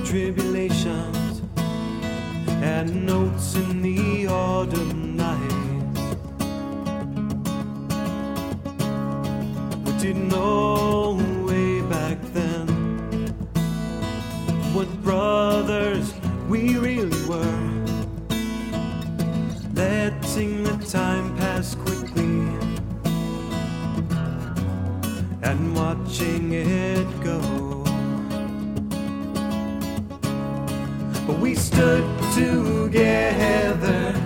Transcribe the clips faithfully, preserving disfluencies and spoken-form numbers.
tribulations and notes in the autumn nights. We didn't know way back then what brothers we really were, letting the time pass quickly and watching it go. But we stood together,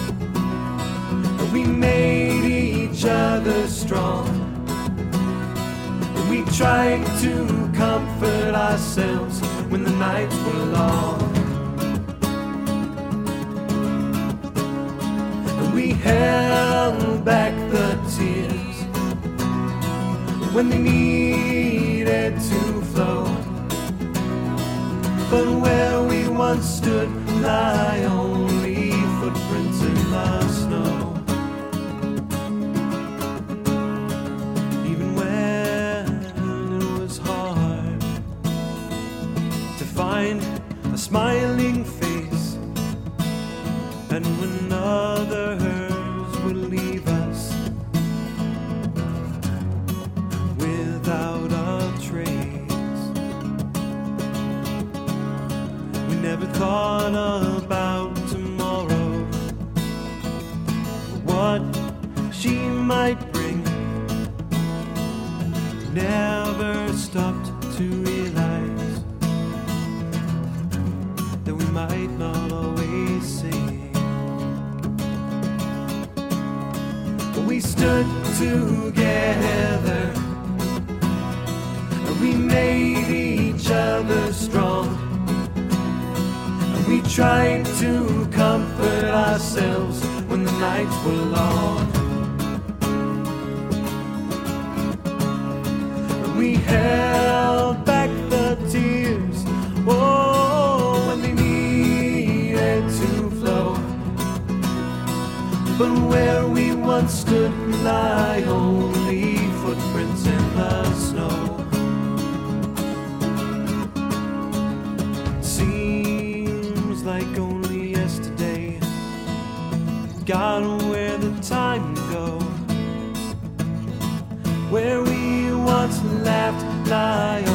we made each other strong, we tried to comfort ourselves when the nights were long. We held back the tears when they needed to flow, but where we once stood lie only footprints in the snow. Even when it was hard to find a smiling face, and when others would leave us without a trace, we never thought about tomorrow, what she might bring. Never stopped to realize that we might not always sing. We stood together, we made each other strong, we tried to comfort ourselves when the nights were long. We held back the tears, oh, when they needed to flow, but where we once stood lie only footprints in the snow. Seems like only yesterday, God, where the time go, where we once laughed lie